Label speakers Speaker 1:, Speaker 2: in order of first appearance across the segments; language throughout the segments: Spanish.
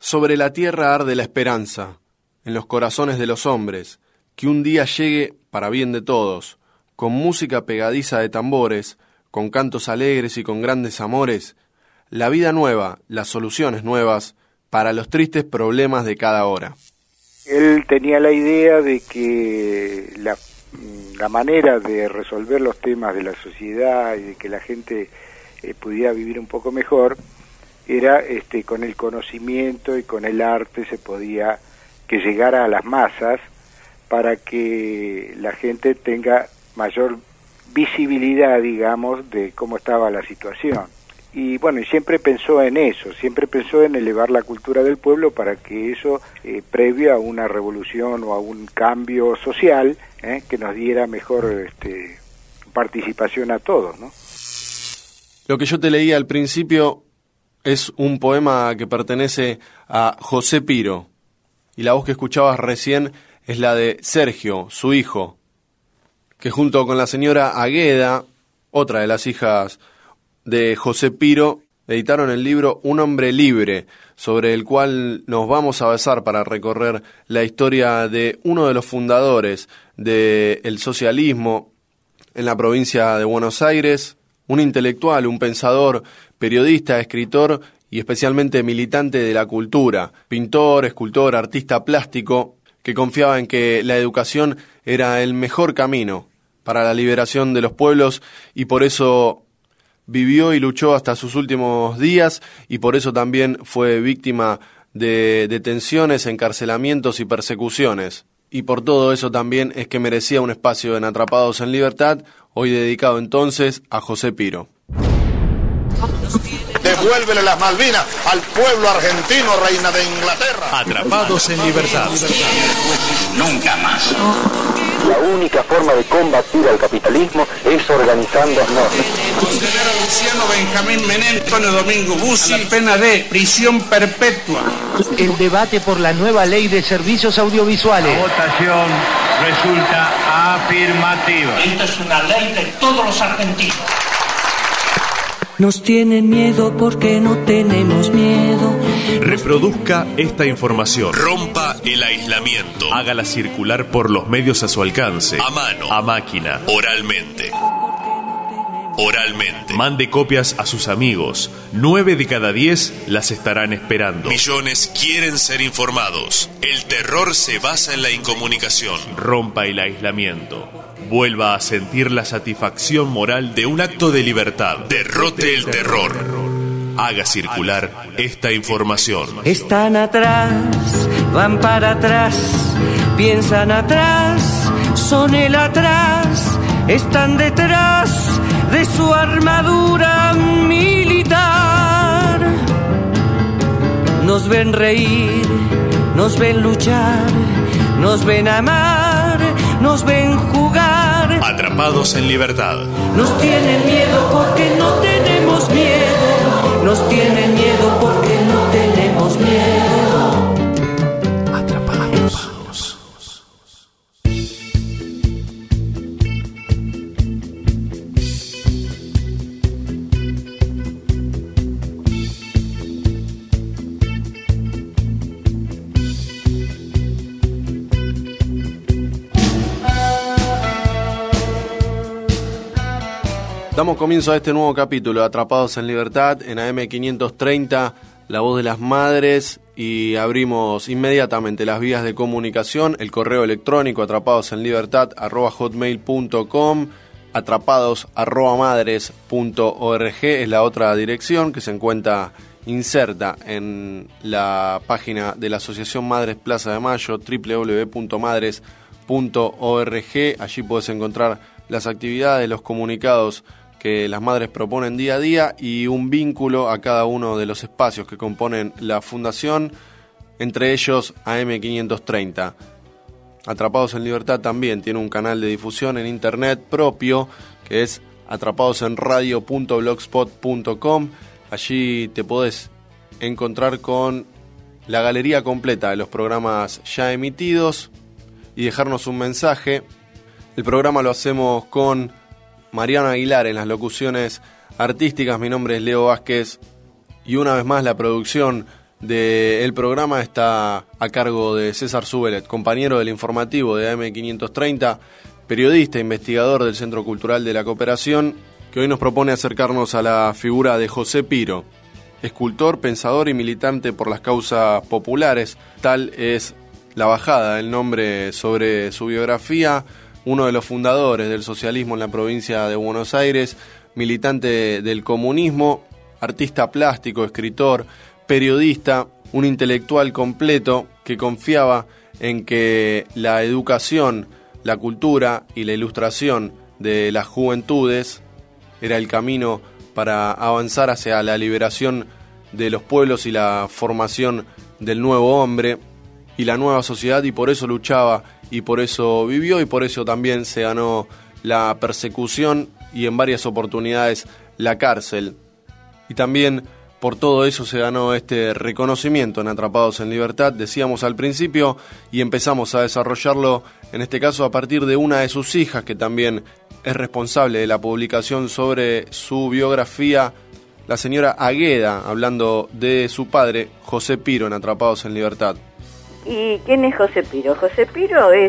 Speaker 1: Sobre la tierra arde la esperanza, en los corazones de los hombres, que un día llegue para bien de todos, con música pegadiza de tambores, con cantos alegres y con grandes amores, la vida nueva, las soluciones nuevas, para los tristes problemas de cada hora.
Speaker 2: Él tenía la idea de que la manera de resolver los temas de la sociedad y de que la gente pudiera vivir un poco mejor era con el conocimiento y con el arte se podía que llegara a las masas para que la gente tenga mayor visibilidad, digamos, de cómo estaba la situación. Y bueno, siempre pensó en eso, siempre pensó en elevar la cultura del pueblo para que eso, previo a una revolución o a un cambio social, que nos diera mejor participación a todos, ¿no?
Speaker 1: Lo que yo te leí al principio es un poema que pertenece a José Piro, y la voz que escuchabas recién es la de Sergio, su hijo, que junto con la señora Agueda, otra de las hijas de José Piro, editaron el libro Un hombre libre, sobre el cual nos vamos a basar para recorrer la historia de uno de los fundadores del socialismo en la provincia de Buenos Aires, un intelectual, un pensador, periodista, escritor y especialmente militante de la cultura, pintor, escultor, artista plástico, que confiaba en que la educación era el mejor camino para la liberación de los pueblos y por eso vivió y luchó hasta sus últimos días y por eso también fue víctima de detenciones, encarcelamientos y persecuciones. Y por todo eso también es que merecía un espacio en Atrapados en Libertad, hoy dedicado entonces a José Piro.
Speaker 3: Devuélvele las Malvinas al pueblo argentino, reina de Inglaterra.
Speaker 4: Atrapados en Libertad.
Speaker 3: Nunca más.
Speaker 5: La única forma de combatir al capitalismo es organizándonos.
Speaker 6: Condenar a Luciano Benjamín Menem, Antonio Domingo Bussi, a la pena de prisión perpetua.
Speaker 7: El debate por la nueva ley de servicios audiovisuales.
Speaker 8: La votación resulta afirmativa.
Speaker 6: Esta es una ley de todos los argentinos.
Speaker 9: Nos tienen miedo porque no tenemos miedo.
Speaker 4: Reproduzca esta información. Rompa el aislamiento. Hágala circular por los medios a su alcance. A mano. A máquina. Oralmente. Oralmente. Mande copias a sus amigos. 9 de cada 10 las estarán esperando. Millones quieren ser informados. El terror se basa en la incomunicación. Rompa el aislamiento. Vuelva a sentir la satisfacción moral de un acto de libertad. Derrote el terror. Haga circular esta información.
Speaker 9: Están atrás, van para atrás, piensan atrás, son el atrás, están detrás de su armadura militar. Nos ven reír, nos ven luchar, nos ven amar, nos ven jugar.
Speaker 4: Atrapados en Libertad.
Speaker 9: Nos tienen miedo porque no tenemos miedo. Nos tienen miedo porque no tenemos miedo.
Speaker 4: Atrapados.
Speaker 1: Damos comienzo a este nuevo capítulo de Atrapados en Libertad en AM530, La Voz de las Madres, y abrimos inmediatamente las vías de comunicación, el correo electrónico atrapadosenlibertad@hotmail.com, atrapados@madres.org es la otra dirección que se encuentra inserta en la página de la Asociación Madres Plaza de Mayo, www.madres.org. Allí puedes encontrar las actividades, los comunicados que las madres proponen día a día y un vínculo a cada uno de los espacios que componen la fundación, entre ellos AM530. Atrapados en Libertad también tiene un canal de difusión en internet propio que es atrapadosenradio.blogspot.com. Allí te podés encontrar con la galería completa de los programas ya emitidos y dejarnos un mensaje. El programa lo hacemos con Mariano Aguilar en las locuciones artísticas. Mi nombre es Leo Vázquez y una vez más la producción del programa está a cargo de César Subelet, compañero del informativo de AM530, periodista e investigador del Centro Cultural de la Cooperación, que hoy nos propone acercarnos a la figura de José Piro, escultor, pensador y militante por las causas populares. Tal es la bajada del nombre sobre su biografía, uno de los fundadores del socialismo en la provincia de Buenos Aires, militante del comunismo, artista plástico, escritor, periodista, un intelectual completo que confiaba en que la educación, la cultura y la ilustración de las juventudes era el camino para avanzar hacia la liberación de los pueblos y la formación del nuevo hombre y la nueva sociedad, y por eso luchaba y por eso vivió y por eso también se ganó la persecución y en varias oportunidades la cárcel. Y también por todo eso se ganó este reconocimiento en Atrapados en Libertad, decíamos al principio, y empezamos a desarrollarlo en este caso a partir de una de sus hijas, que también es responsable de la publicación sobre su biografía, la señora Agueda, hablando de su padre, José Piro, en Atrapados en Libertad.
Speaker 10: ¿Y quién es José Piro? José Piro es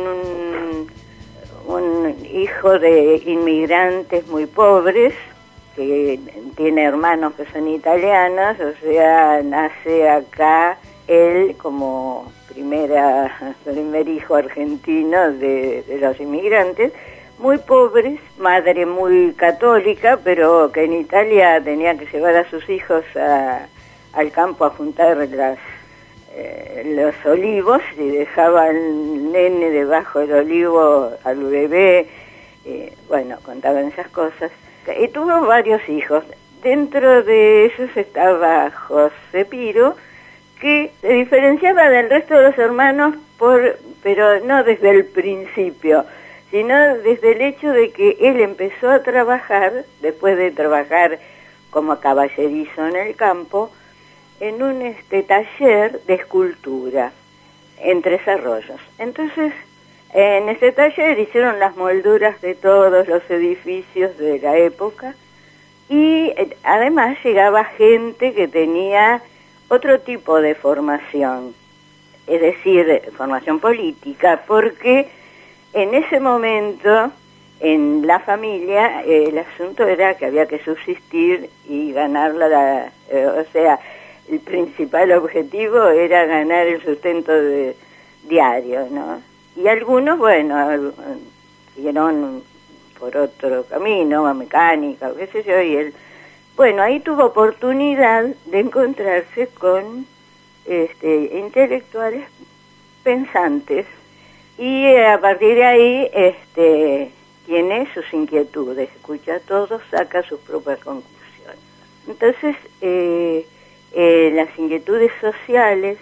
Speaker 10: un hijo de inmigrantes muy pobres, que tiene hermanos que son italianos, o sea, nace acá él como primer hijo argentino de los inmigrantes, muy pobres, madre muy católica, pero que en Italia tenía que llevar a sus hijos al campo a juntar los olivos, y dejaba al nene debajo del olivo, al bebé, bueno, contaban esas cosas. Y tuvo varios hijos. Dentro de ellos estaba José Piro, que se diferenciaba del resto de los hermanos, pero no desde el principio, sino desde el hecho de que él empezó a trabajar, después de trabajar como caballerizo en el campo, en un taller de escultura en Tres Arroyos. Entonces, en ese taller hicieron las molduras de todos los edificios de la época, y además llegaba gente que tenía otro tipo de formación, es decir, formación política, porque en ese momento en la familia el asunto era que había que subsistir y ganar o sea, el principal objetivo era ganar el sustento diario, ¿no? Y algunos, bueno, siguieron por otro camino, a mecánica, o qué sé yo, y él, bueno, ahí tuvo oportunidad de encontrarse con intelectuales pensantes, y a partir de ahí tiene sus inquietudes, escucha a todos, saca sus propias conclusiones. Entonces, las inquietudes sociales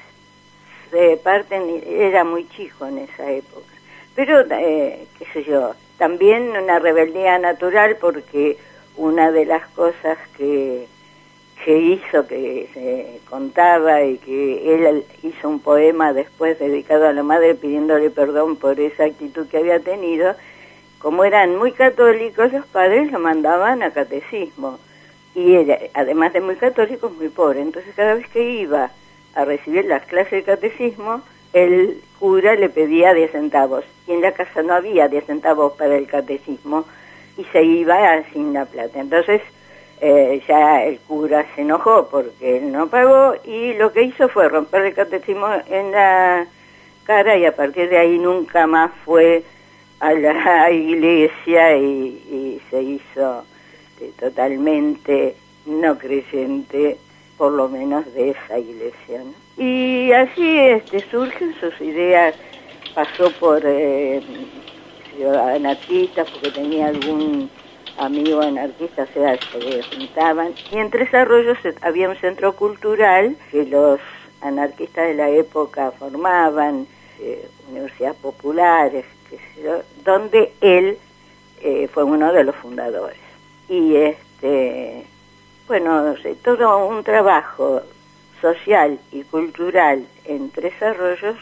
Speaker 10: era muy chico en esa época, pero qué sé yo, también una rebeldía natural, porque una de las cosas que hizo, que se contaba, y que él hizo un poema después dedicado a la madre pidiéndole perdón por esa actitud que había tenido. Como eran muy católicos, los padres lo mandaban a catecismo, y él, además de muy católico, muy pobre. Entonces cada vez que iba a recibir las clases de catecismo, el cura le pedía 10 centavos, y en la casa no había 10 centavos para el catecismo, y se iba sin la plata. Entonces ya el cura se enojó porque él no pagó, y lo que hizo fue romper el catecismo en la cara, y a partir de ahí nunca más fue a la iglesia, y se hizo totalmente no creyente, por lo menos de esa iglesia, ¿no? Y así surgen sus ideas. Pasó por anarquistas, porque tenía algún amigo anarquista, o sea, se juntaban. Y en Tres Arroyos había un centro cultural que los anarquistas de la época formaban, universidades populares, qué sé yo, donde él fue uno de los fundadores. Y bueno, todo un trabajo social y cultural en Tres Arroyos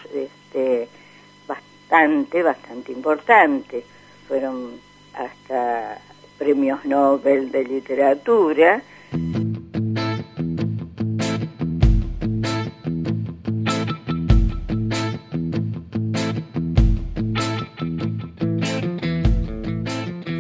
Speaker 10: bastante importante. Fueron hasta premios Nobel de literatura.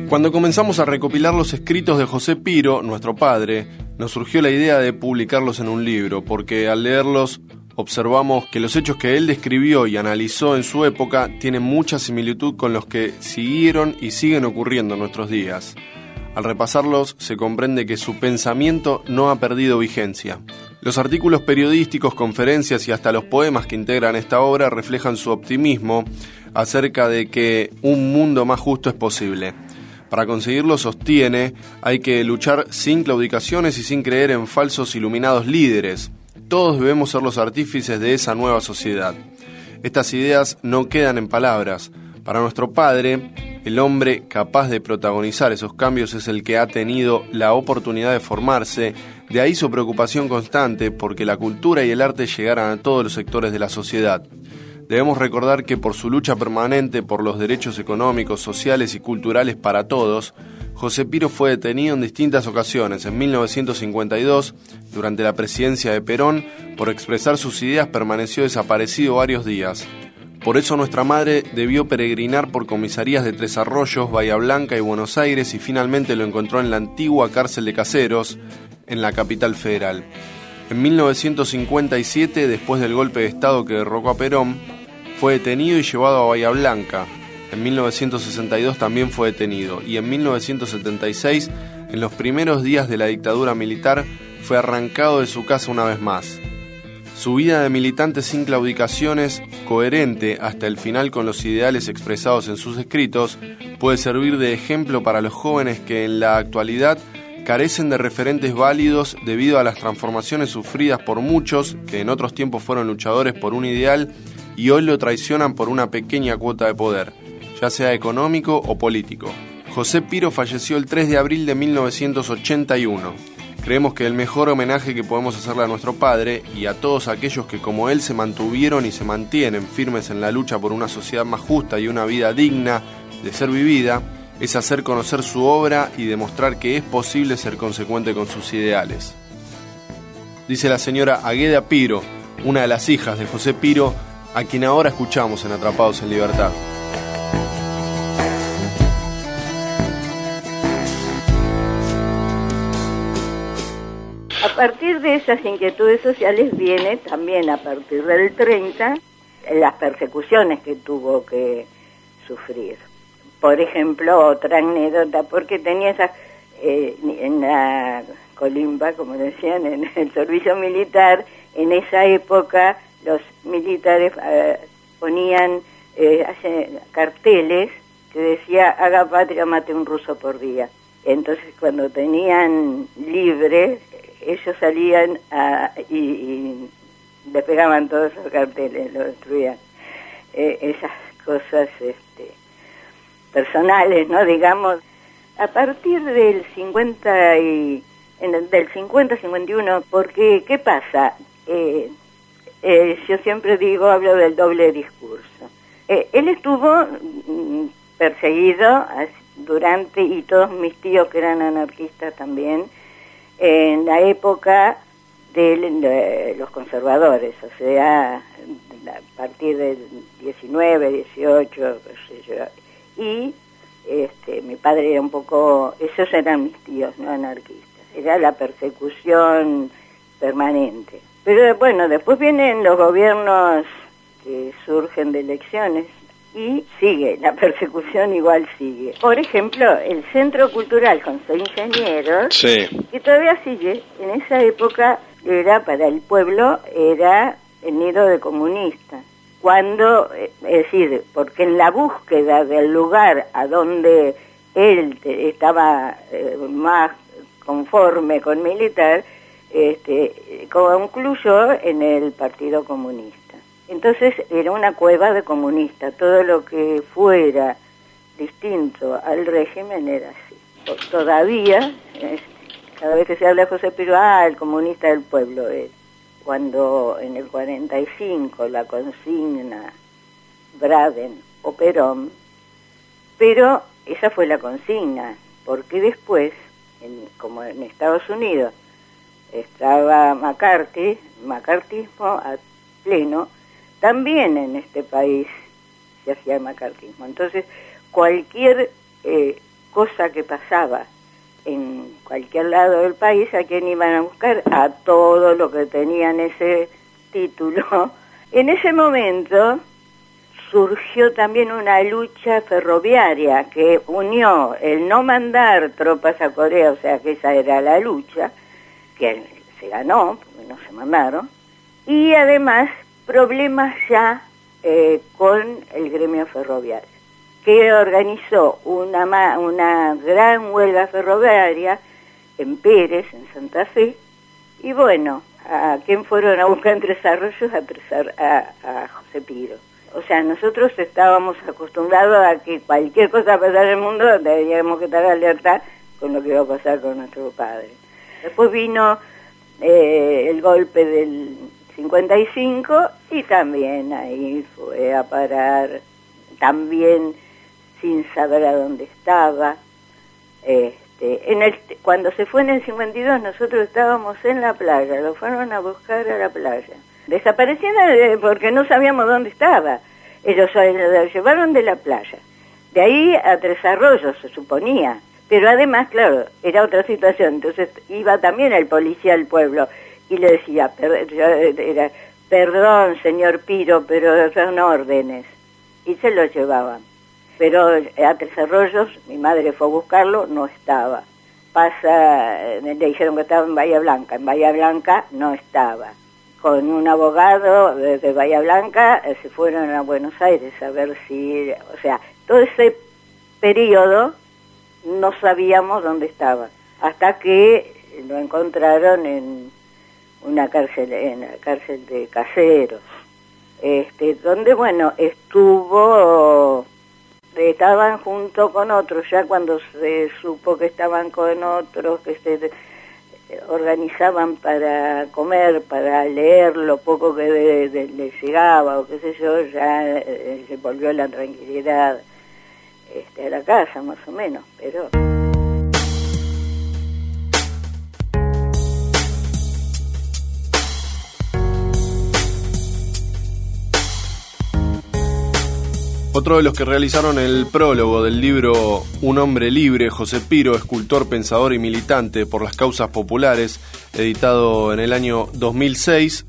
Speaker 1: Cuando comenzamos a recopilar los escritos de José Piro, nuestro padre, nos surgió la idea de publicarlos en un libro, porque al leerlos observamos que los hechos que él describió y analizó en su época tienen mucha similitud con los que siguieron y siguen ocurriendo en nuestros días. Al repasarlos se comprende que su pensamiento no ha perdido vigencia. Los artículos periodísticos, conferencias y hasta los poemas que integran esta obra reflejan su optimismo acerca de que un mundo más justo es posible. Para conseguirlo, sostiene, hay que luchar sin claudicaciones y sin creer en falsos iluminados líderes. Todos debemos ser los artífices de esa nueva sociedad. Estas ideas no quedan en palabras. Para nuestro padre, el hombre capaz de protagonizar esos cambios es el que ha tenido la oportunidad de formarse. De ahí su preocupación constante porque la cultura y el arte llegaran a todos los sectores de la sociedad. Debemos recordar que por su lucha permanente por los derechos económicos, sociales y culturales para todos, José Piro fue detenido en distintas ocasiones. En 1952, durante la presidencia de Perón, por expresar sus ideas permaneció desaparecido varios días. Por eso nuestra madre debió peregrinar por comisarías de Tres Arroyos, Bahía Blanca y Buenos Aires y finalmente lo encontró en la antigua cárcel de Caseros, en la capital federal. En 1957, después del golpe de Estado que derrocó a Perón, fue detenido y llevado a Bahía Blanca. En 1962 también fue detenido y en 1976, en los primeros días de la dictadura militar, fue arrancado de su casa una vez más. Su vida de militante sin claudicaciones, coherente hasta el final con los ideales expresados en sus escritos, puede servir de ejemplo para los jóvenes que en la actualidad carecen de referentes válidos debido a las transformaciones sufridas por muchos que en otros tiempos fueron luchadores por un ideal y hoy lo traicionan por una pequeña cuota de poder, ya sea económico o político. José Piro falleció el 3 de abril de 1981. Creemos que el mejor homenaje que podemos hacerle a nuestro padre y a todos aquellos que como él se mantuvieron y se mantienen firmes en la lucha por una sociedad más justa y una vida digna de ser vivida, es hacer conocer su obra y demostrar que es posible ser consecuente con sus ideales. Dice la señora Agueda Piro, una de las hijas de José Piro, a quien ahora escuchamos en Atrapados en Libertad.
Speaker 10: A partir de esas inquietudes sociales viene también a partir del 30 las persecuciones que tuvo que sufrir. Por ejemplo, otra anécdota, porque tenía esas, en la colimba, como decían, en el servicio militar, en esa época los militares ponían carteles que decía haga patria, mate un ruso por día. Entonces cuando tenían libre, ellos salían y despegaban todos esos carteles, lo destruían. Esas cosas personales, ¿no? Digamos, a partir del 50-51, porque ¿qué pasa? Yo siempre hablo del doble discurso. Él estuvo perseguido durante, y todos mis tíos que eran anarquistas también, en la época de los conservadores, o sea, a partir del 19, 18, qué sé yo. Y mi padre era un poco, esos eran mis tíos, no anarquistas, era la persecución permanente. Pero bueno, después vienen los gobiernos que surgen de elecciones y sigue, la persecución igual sigue. Por ejemplo, el Centro Cultural José Ingenieros, sí, que todavía sigue, en esa época era para el pueblo, era el nido de comunistas. Cuando, es decir, porque en la búsqueda del lugar a donde él estaba más conforme con militar, concluyó en el Partido Comunista. Entonces era una cueva de comunistas, todo lo que fuera distinto al régimen era así. Todavía, cada vez que se habla de José Piro, el comunista del pueblo es. Cuando en el 45 la consigna Braden o Perón, pero esa fue la consigna, porque después, como en Estados Unidos, estaba macartismo a pleno, también en este país se hacía el macartismo. Entonces, cualquier cosa que pasaba en cualquier lado del país, ¿a quién iban a buscar? A todo lo que tenían ese título. En ese momento surgió también una lucha ferroviaria que unió el no mandar tropas a Corea, o sea que esa era la lucha, que se ganó, porque no se mandaron, y además problemas ya con el gremio ferroviario, que organizó una gran huelga ferroviaria en Pérez, en Santa Fe, y bueno, ¿a quién fueron a buscar en Tres Arroyos? A José Piro. O sea, nosotros estábamos acostumbrados a que cualquier cosa pasara en el mundo, teníamos que estar alerta con lo que iba a pasar con nuestro padre. Después vino el golpe del 55 y también ahí fue a parar, también sin saber a dónde estaba. Cuando se fue en el 52 nosotros estábamos en la playa, lo fueron a buscar a la playa. Desaparecieron porque no sabíamos dónde estaba. Ellos lo llevaron de la playa. De ahí a Tres Arroyos, se suponía. Pero además, claro, era otra situación. Entonces iba también el policía al pueblo y le decía, perdón, señor Piro, pero son órdenes. Y se lo llevaban. Pero a Tres Arroyos, mi madre fue a buscarlo, no estaba. Le dijeron que estaba en Bahía Blanca no estaba. Con un abogado de Bahía Blanca se fueron a Buenos Aires a ver si... O sea, todo ese periodo no sabíamos dónde estaba, hasta que lo encontraron en la cárcel de Caseros, donde, bueno, estaban junto con otros, ya cuando se supo que estaban con otros, que se organizaban para comer, para leer lo poco que les llegaba, o qué sé yo, ya se volvió la tranquilidad a la casa, más o menos, pero...
Speaker 1: Otro de los que realizaron el prólogo del libro Un hombre libre, José Piro, escultor, pensador y militante por las causas populares, editado en el año 2006,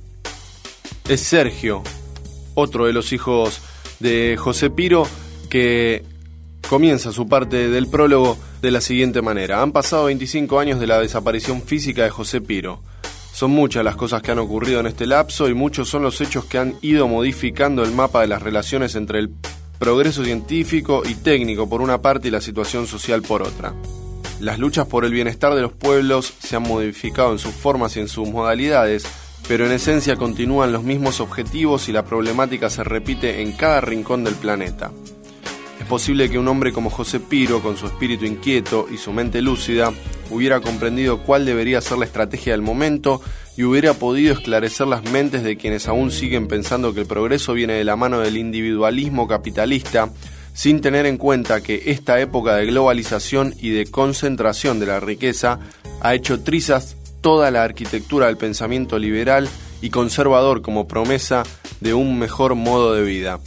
Speaker 1: es Sergio, otro de los hijos de José Piro, que comienza su parte del prólogo de la siguiente manera. Han pasado 25 años de la desaparición física de José Piro. Son muchas las cosas que han ocurrido en este lapso y muchos son los hechos que han ido modificando el mapa de las relaciones entre el progreso científico y técnico por una parte y la situación social por otra. Las luchas por el bienestar de los pueblos se han modificado en sus formas y en sus modalidades, pero en esencia continúan los mismos objetivos y la problemática se repite en cada rincón del planeta. Es posible que un hombre como José Piro, con su espíritu inquieto y su mente lúcida, hubiera comprendido cuál debería ser la estrategia del momento y hubiera podido esclarecer las mentes de quienes aún siguen pensando que el progreso viene de la mano del individualismo capitalista, sin tener en cuenta que esta época de globalización y de concentración de la riqueza ha hecho trizas toda la arquitectura del pensamiento liberal y conservador como promesa de un mejor modo de vida.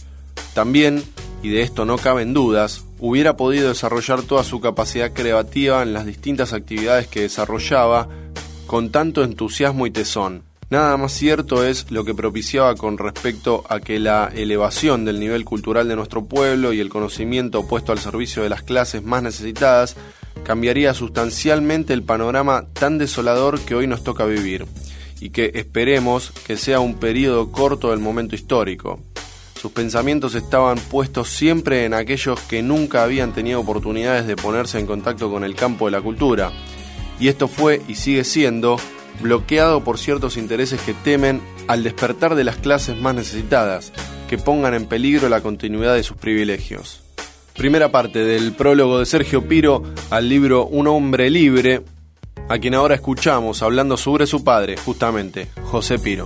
Speaker 1: También, y de esto no caben dudas, hubiera podido desarrollar toda su capacidad creativa en las distintas actividades que desarrollaba con tanto entusiasmo y tesón. Nada más cierto es lo que propiciaba con respecto a que la elevación del nivel cultural de nuestro pueblo y el conocimiento puesto al servicio de las clases más necesitadas cambiaría sustancialmente el panorama tan desolador que hoy nos toca vivir, y que esperemos que sea un periodo corto del momento histórico. Sus pensamientos estaban puestos siempre en aquellos que nunca habían tenido oportunidades de ponerse en contacto con el campo de la cultura, y esto fue y sigue siendo bloqueado por ciertos intereses que temen al despertar de las clases más necesitadas, que pongan en peligro la continuidad de sus privilegios. Primera parte del prólogo de Sergio Piro al libro Un hombre libre, a quien ahora escuchamos hablando sobre su padre, justamente, José Piro.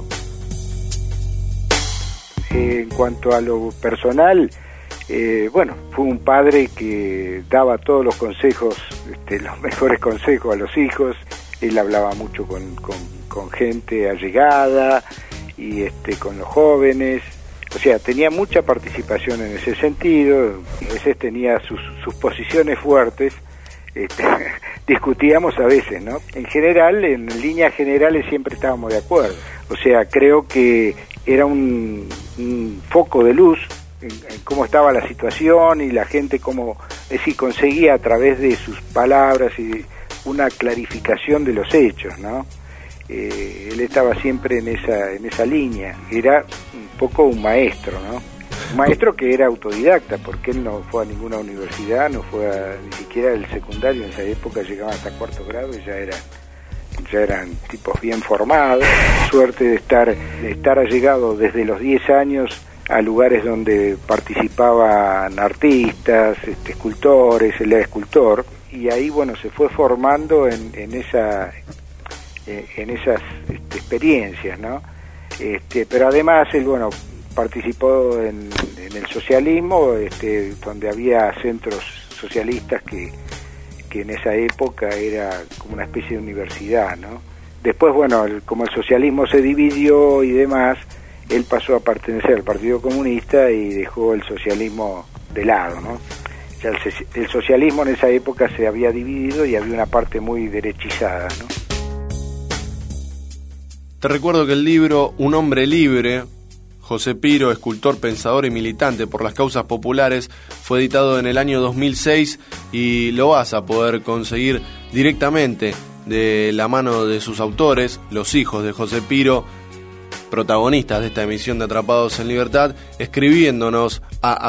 Speaker 2: En cuanto a lo personal, fue un padre que daba todos los consejos, los mejores consejos a los hijos. Él hablaba mucho con gente allegada y con los jóvenes. O sea, tenía mucha participación en ese sentido, a veces tenía sus posiciones fuertes, discutíamos a veces, ¿no? En general, en líneas generales siempre estábamos de acuerdo. O sea, creo que era un foco de luz en cómo estaba la situación y la gente cómo, es decir, conseguía a través de sus palabras y una clarificación de los hechos, ¿no? Él estaba siempre en esa línea, era un poco un maestro, ¿no? Un maestro que era autodidacta, porque él no fue a ninguna universidad, no fue ni siquiera el secundario, en esa época llegaban hasta cuarto grado y ya eran tipos bien formados. Suerte de estar allegado desde los 10 años a lugares donde participaban artistas, escultores, él era escultor, y ahí, bueno, se fue formando en esas experiencias, ¿no? Pero además él, bueno, participó en el socialismo, donde había centros socialistas que en esa época era como una especie de universidad, ¿no? Después, bueno, como el socialismo se dividió y demás, él pasó a pertenecer al Partido Comunista y dejó el socialismo de lado, ¿no? Ya el socialismo en esa época se había dividido y había una parte muy derechizada, ¿no?
Speaker 1: Te recuerdo que el libro Un hombre libre, José Piro, escultor, pensador y militante por las causas populares, fue editado en el año 2006 y lo vas a poder conseguir directamente de la mano de sus autores, los hijos de José Piro, protagonistas de esta emisión de Atrapados en Libertad, escribiéndonos a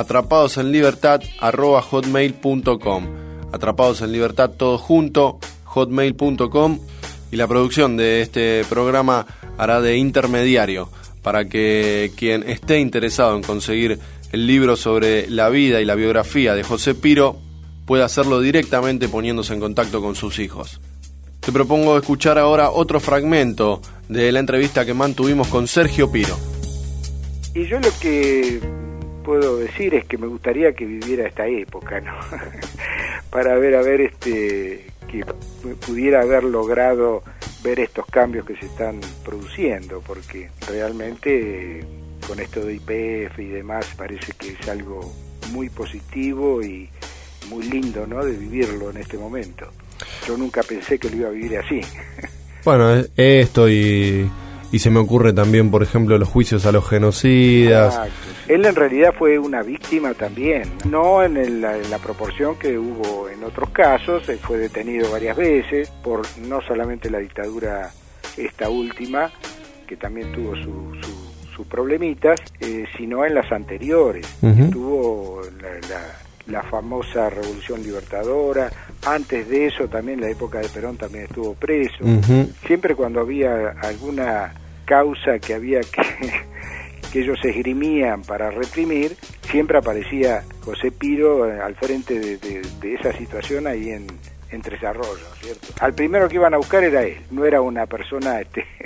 Speaker 1: atrapadosenlibertad@hotmail.com. Atrapados en Libertad todo junto, hotmail.com, y la producción de este programa hará de intermediario para que quien esté interesado en conseguir el libro sobre la vida y la biografía de José Piro pueda hacerlo directamente poniéndose en contacto con sus hijos. Te propongo escuchar ahora otro fragmento de la entrevista que mantuvimos con Sergio Piro.
Speaker 2: Y yo lo que puedo decir es que me gustaría que viviera esta época, ¿no? Para ver que pudiera haber logrado ver estos cambios que se están produciendo, porque realmente con esto de YPF y demás parece que es algo muy positivo y muy lindo, ¿no?, de vivirlo en este momento. Yo nunca pensé que lo iba a vivir así.
Speaker 1: Bueno, esto y se me ocurre también, por ejemplo, los juicios a los genocidas.
Speaker 2: Exacto. Él en realidad fue una víctima también, no en la proporción que hubo en otros casos. Él fue detenido varias veces por no solamente la dictadura esta última, que también tuvo sus problemitas, sino en las anteriores. Uh-huh. Tuvo la famosa Revolución Libertadora. Antes de eso también, la época de Perón, también estuvo preso. Uh-huh. Siempre cuando había alguna causa que había que ellos esgrimían para reprimir, siempre aparecía José Piro al frente de esa situación ahí en Tres Arroyos, ¿cierto? Al primero que iban a buscar era él, no era una persona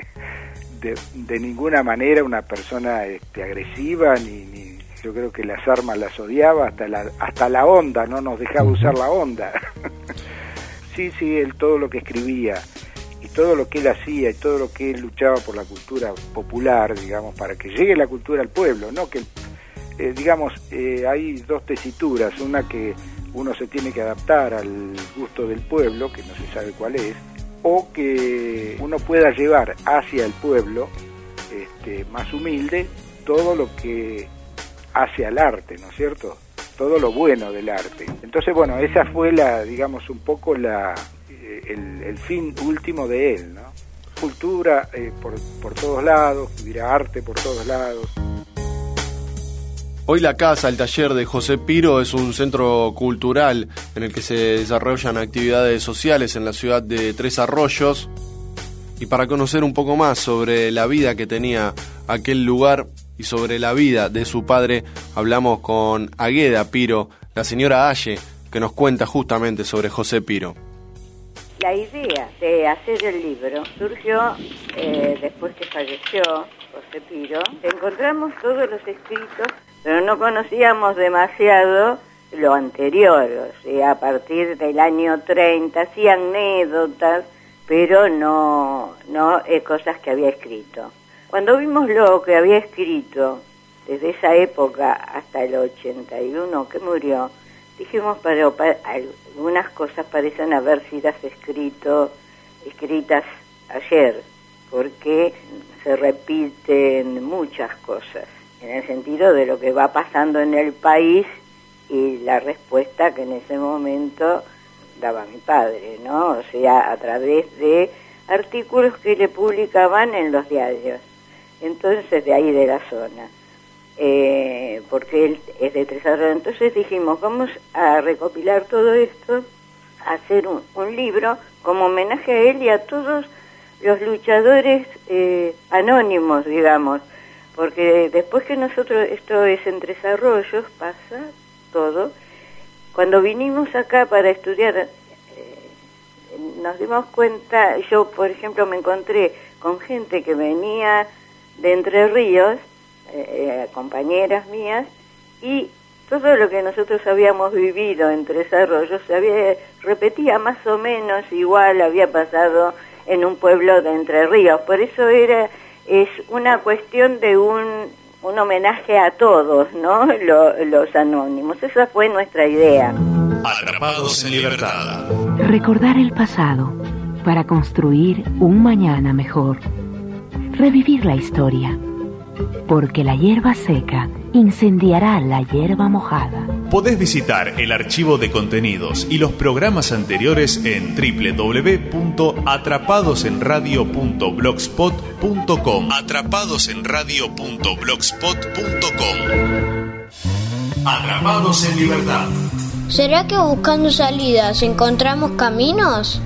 Speaker 2: de ninguna manera una persona agresiva, ni yo creo que las armas las odiaba, hasta la onda, no nos dejaba usar la onda. Sí, él todo lo que escribía y todo lo que él hacía y todo lo que él luchaba por la cultura popular, digamos, para que llegue la cultura al pueblo, ¿no? Que hay dos tesituras, una que uno se tiene que adaptar al gusto del pueblo, que no se sabe cuál es, o que uno pueda llevar hacia el pueblo más humilde todo lo que hace al arte, ¿no es cierto? Todo lo bueno del arte. Entonces, bueno, esa fue un poco el fin último de él, ¿no? Cultura por todos lados, hubiera arte por todos lados.
Speaker 1: Hoy la casa, el taller de José Piro, es un centro cultural en el que se desarrollan actividades sociales en la ciudad de Tres Arroyos. Y para conocer un poco más sobre la vida que tenía aquel lugar y sobre la vida de su padre, hablamos con Agueda Piro, la señora Aye, que nos cuenta justamente sobre José Piro.
Speaker 10: La idea de hacer el libro surgió después que falleció José Piro. Encontramos todos los escritos, pero no conocíamos demasiado lo anterior, o sea, a partir del año 30, sí anécdotas, pero no cosas que había escrito. Cuando vimos lo que había escrito desde esa época hasta el 81 que murió, dijimos, pero algunas cosas parecen haber sido escritas ayer, porque se repiten muchas cosas, en el sentido de lo que va pasando en el país y la respuesta que en ese momento daba mi padre, ¿no? O sea, a través de artículos que le publicaban en los diarios, entonces de ahí de la zona, porque él es de Tres Arroyos. Entonces dijimos, vamos a recopilar todo esto, a hacer un libro como homenaje a él y a todos los luchadores anónimos, digamos, porque después que nosotros, esto es en Tres Arroyos, pasa todo. Cuando vinimos acá para estudiar, nos dimos cuenta, yo por ejemplo me encontré con gente que venía de Entre Ríos, compañeras mías, y todo lo que nosotros habíamos vivido en Tres Arroyos repetía más o menos igual, había pasado en un pueblo de Entre Ríos. Por eso es una cuestión de un homenaje a todos, ¿no? Los anónimos. Esa fue nuestra idea.
Speaker 4: Atrapados en libertad.
Speaker 11: Recordar el pasado para construir un mañana mejor. Revivir la historia, porque la hierba seca incendiará la hierba mojada.
Speaker 4: Podés visitar el archivo de contenidos y los programas anteriores en www.atrapadosenradio.blogspot.com. atrapadosenradio.blogspot.com. Atrapados en libertad.
Speaker 12: ¿Será que buscando salidas encontramos caminos?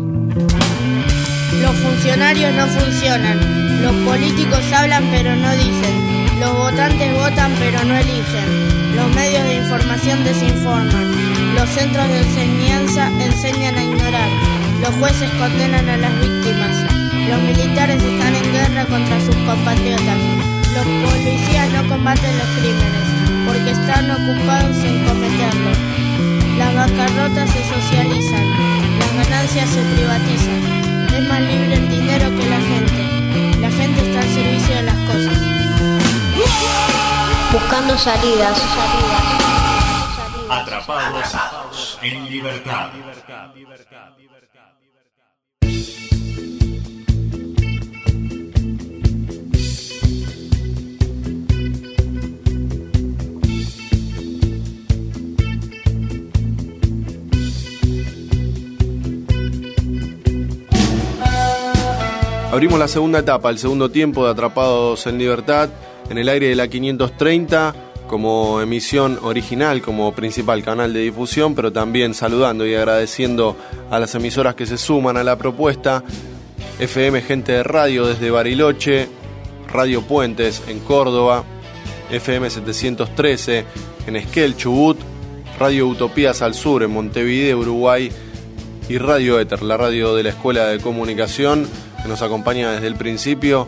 Speaker 13: Los funcionarios no funcionan, los políticos hablan pero no dicen, los votantes votan pero no eligen, los medios de información desinforman, los centros de enseñanza enseñan a ignorar, los jueces condenan a las víctimas, los militares están en guerra contra sus compatriotas, los policías no combaten los crímenes porque están ocupados en cometerlos, las bancarrotas se socializan, las ganancias se privatizan. Es más libre el dinero que la gente está al servicio de las cosas.
Speaker 12: Buscando salidas.
Speaker 4: Atrapados en libertad.
Speaker 1: Abrimos la segunda etapa, el segundo tiempo de Atrapados en Libertad, en el aire de la 530, como emisión original, como principal canal de difusión, pero también saludando y agradeciendo a las emisoras que se suman a la propuesta. FM Gente de Radio desde Bariloche, Radio Puentes en Córdoba, FM 713 en Esquel, Chubut, Radio Utopías al Sur en Montevideo, Uruguay, y Radio Éter, la radio de la Escuela de Comunicación, que nos acompaña desde el principio,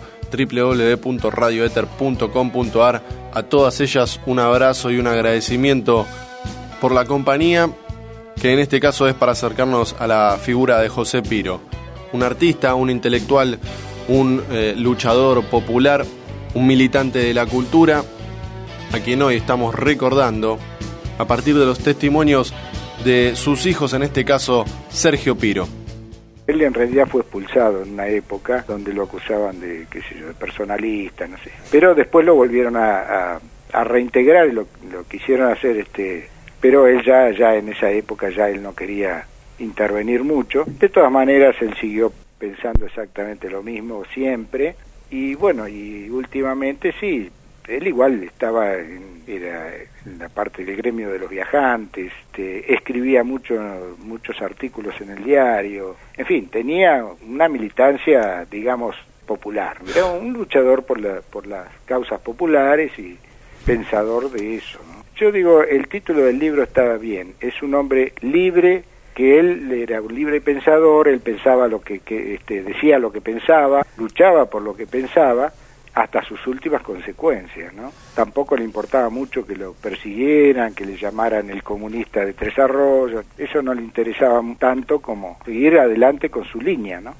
Speaker 1: www.radioeter.com.ar. A todas ellas un abrazo y un agradecimiento por la compañía, que en este caso es para acercarnos a la figura de José Piro, un artista, un intelectual, un luchador popular, un militante de la cultura, a quien hoy estamos recordando a partir de los testimonios de sus hijos, en este caso Sergio Piro.
Speaker 2: Él en realidad fue expulsado en una época donde lo acusaban de, qué sé yo, de personalista, no sé. Pero después lo volvieron a reintegrar y lo quisieron hacer, pero él ya en esa época ya él no quería intervenir mucho. De todas maneras él siguió pensando exactamente lo mismo siempre, y bueno, y últimamente sí, él igual estaba era en la parte del gremio de los viajantes, escribía muchos artículos en el diario, en fin, tenía una militancia, digamos, popular. Era un luchador por las causas populares y pensador de eso, ¿no? Yo digo, el título del libro estaba bien, es un hombre libre, que él era un libre pensador, él pensaba decía lo que pensaba, luchaba por lo que pensaba, hasta sus últimas consecuencias, ¿no? Tampoco le importaba mucho que lo persiguieran, que le llamaran el comunista de Tres Arroyos, eso no le interesaba tanto como seguir adelante con su línea, ¿no?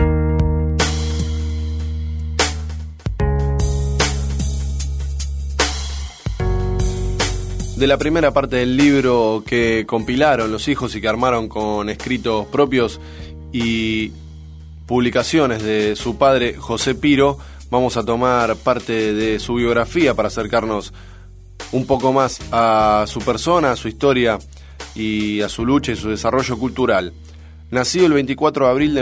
Speaker 1: de la primera parte del libro que compilaron los hijos y que armaron con escritos propios y publicaciones de su padre José Piro, vamos a tomar parte de su biografía para acercarnos un poco más a su persona, a su historia y a su lucha y su desarrollo cultural. Nacido el 24 de abril de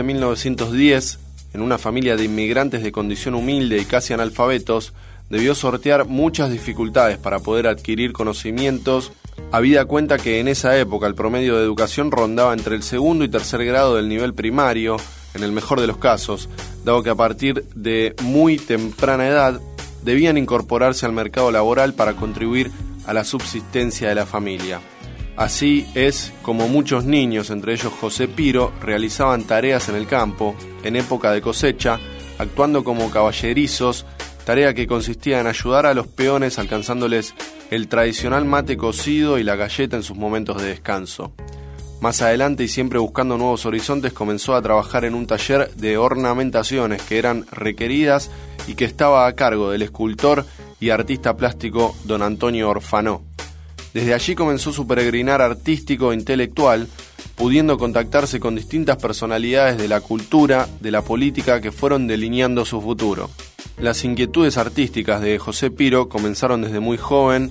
Speaker 1: 1910, en una familia de inmigrantes de condición humilde y casi analfabetos, debió sortear muchas dificultades para poder adquirir conocimientos, habida cuenta que en esa época el promedio de educación rondaba entre el segundo y tercer grado del nivel primario, en el mejor de los casos, dado que a partir de muy temprana edad debían incorporarse al mercado laboral para contribuir a la subsistencia de la familia. Así es como muchos niños, entre ellos José Piro, realizaban tareas en el campo, en época de cosecha, actuando como caballerizos, tarea que consistía en ayudar a los peones alcanzándoles el tradicional mate cocido y la galleta en sus momentos de descanso. Más adelante, y siempre buscando nuevos horizontes, comenzó a trabajar en un taller de ornamentaciones que eran requeridas y que estaba a cargo del escultor y artista plástico don Antonio Orfanó. Desde allí comenzó su peregrinar artístico e intelectual, pudiendo contactarse con distintas personalidades de la cultura, de la política, que fueron delineando su futuro. Las inquietudes artísticas de José Piro comenzaron desde muy joven,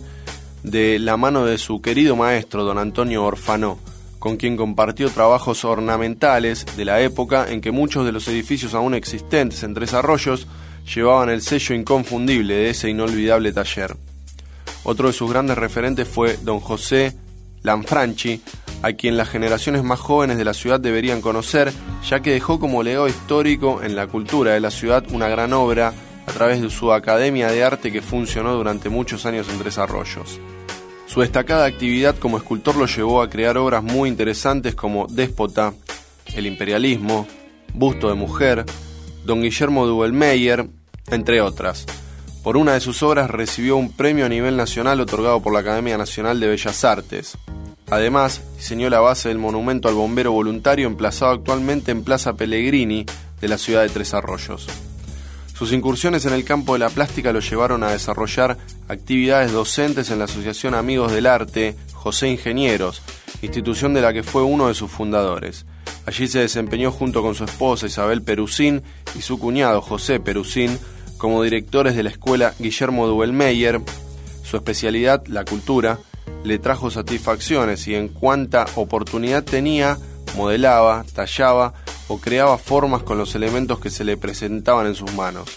Speaker 1: de la mano de su querido maestro don Antonio Orfanó, con quien compartió trabajos ornamentales de la época en que muchos de los edificios aún existentes en Tres Arroyos llevaban el sello inconfundible de ese inolvidable taller. Otro de sus grandes referentes fue don José Lanfranchi, a quien las generaciones más jóvenes de la ciudad deberían conocer, ya que dejó como legado histórico en la cultura de la ciudad una gran obra a través de su Academia de Arte que funcionó durante muchos años en Tres Arroyos. Su destacada actividad como escultor lo llevó a crear obras muy interesantes como Déspota, El Imperialismo, Busto de Mujer, Don Guillermo Duvelmeyer, entre otras. Por una de sus obras recibió un premio a nivel nacional otorgado por la Academia Nacional de Bellas Artes. Además, diseñó la base del monumento al bombero voluntario emplazado actualmente en Plaza Pellegrini de la ciudad de Tres Arroyos. Sus incursiones en el campo de la plástica lo llevaron a desarrollar actividades docentes en la Asociación Amigos del Arte José Ingenieros, institución de la que fue uno de sus fundadores. Allí se desempeñó junto con su esposa Isabel Perusín y su cuñado José Perusín como directores de la escuela Guillermo Duvelmeyer. Su especialidad, la cultura, le trajo satisfacciones y en cuanta oportunidad tenía, modelaba, tallaba o creaba formas con los elementos que se le presentaban en sus manos.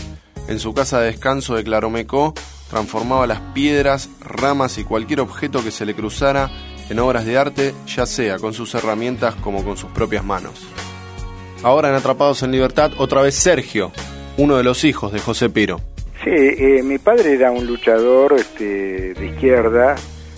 Speaker 1: En su casa de descanso de Claromecó, transformaba las piedras, ramas y cualquier objeto que se le cruzara en obras de arte, ya sea con sus herramientas como con sus propias manos. Ahora en Atrapados en Libertad, otra vez Sergio, uno de los hijos de José Piro.
Speaker 2: Sí, mi padre era un luchador de izquierda,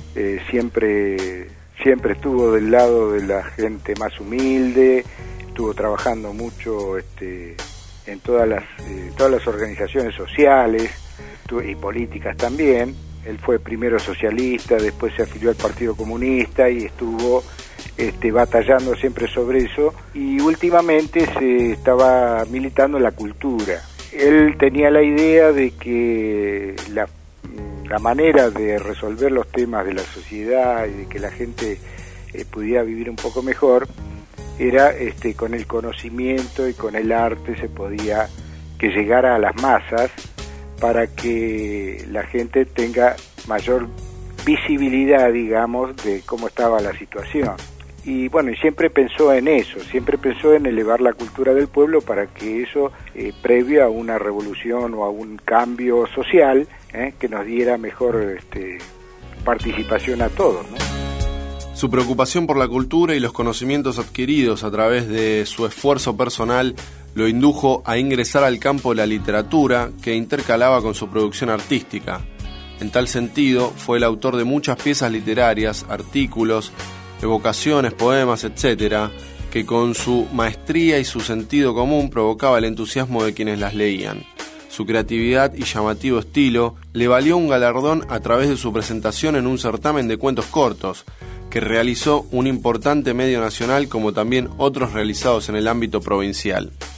Speaker 2: siempre estuvo del lado de la gente más humilde, estuvo trabajando mucho en todas las organizaciones sociales y políticas también. Él fue primero socialista, después se afilió al Partido Comunista y estuvo batallando siempre sobre eso, y últimamente se estaba militando en la cultura. Él tenía la idea de que la manera de resolver los temas de la sociedad y de que la gente pudiera vivir un poco mejor era con el conocimiento y con el arte se podía que llegara a las masas para que la gente tenga mayor visibilidad, digamos, de cómo estaba la situación. Y bueno, y siempre pensó en eso, siempre pensó en elevar la cultura del pueblo para que eso, previo a una revolución o a un cambio social, que nos diera mejor participación a todos, ¿no?
Speaker 1: Su preocupación por la cultura y los conocimientos adquiridos a través de su esfuerzo personal lo indujo a ingresar al campo de la literatura que intercalaba con su producción artística. En tal sentido, fue el autor de muchas piezas literarias, artículos, evocaciones, poemas, etc., que con su maestría y su sentido común provocaba el entusiasmo de quienes las leían. Su creatividad y llamativo estilo le valió un galardón a través de su presentación en un certamen de cuentos cortos, que realizó un importante medio nacional como también otros realizados en el ámbito provincial.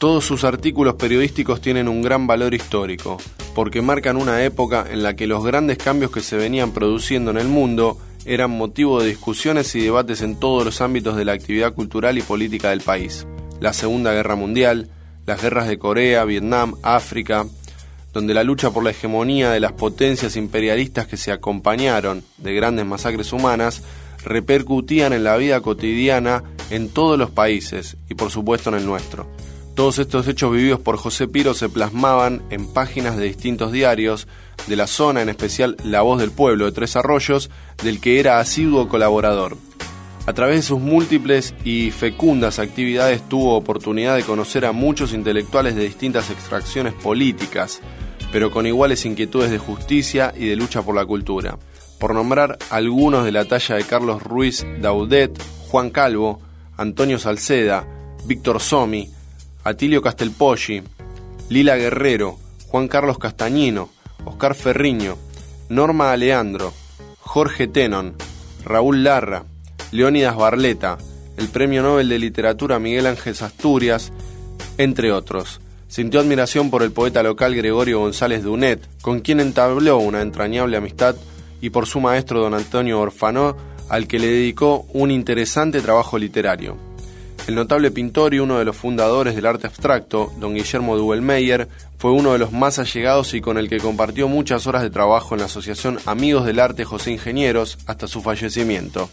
Speaker 1: Todos sus artículos periodísticos tienen un gran valor histórico, porque marcan una época en la que los grandes cambios que se venían produciendo en el mundo eran motivo de discusiones y debates en todos los ámbitos de la actividad cultural y política del país. La Segunda Guerra Mundial, las guerras de Corea, Vietnam, África, donde la lucha por la hegemonía de las potencias imperialistas que se acompañaron de grandes masacres humanas repercutían en la vida cotidiana en todos los países y por supuesto en el nuestro. Todos estos hechos vividos por José Piro se plasmaban en páginas de distintos diarios de la zona, en especial La Voz del Pueblo de Tres Arroyos, del que era asiduo colaborador. A través de sus múltiples y fecundas actividades tuvo oportunidad de conocer a muchos intelectuales de distintas extracciones políticas, pero con iguales inquietudes de justicia y de lucha por la cultura. Por nombrar algunos de la talla de Carlos Ruiz Daudet, Juan Calvo, Antonio Salceda, Víctor Somi, Atilio Castelpoggi, Lila Guerrero, Juan Carlos Castañino, Oscar Ferriño, Norma Aleandro, Jorge Tenon, Raúl Larra, Leónidas Barleta, el Premio Nobel de Literatura Miguel Ángel Asturias, entre otros. Sintió admiración por el poeta local Gregorio González Dunet, con quien entabló una entrañable amistad, y por su maestro don Antonio Orfanó, al que le dedicó un interesante trabajo literario. El notable pintor y uno de los fundadores del arte abstracto, don Guillermo Duvelmeyer, fue uno de los más allegados y con el que compartió muchas horas de trabajo en la asociación Amigos del Arte José Ingenieros hasta su fallecimiento.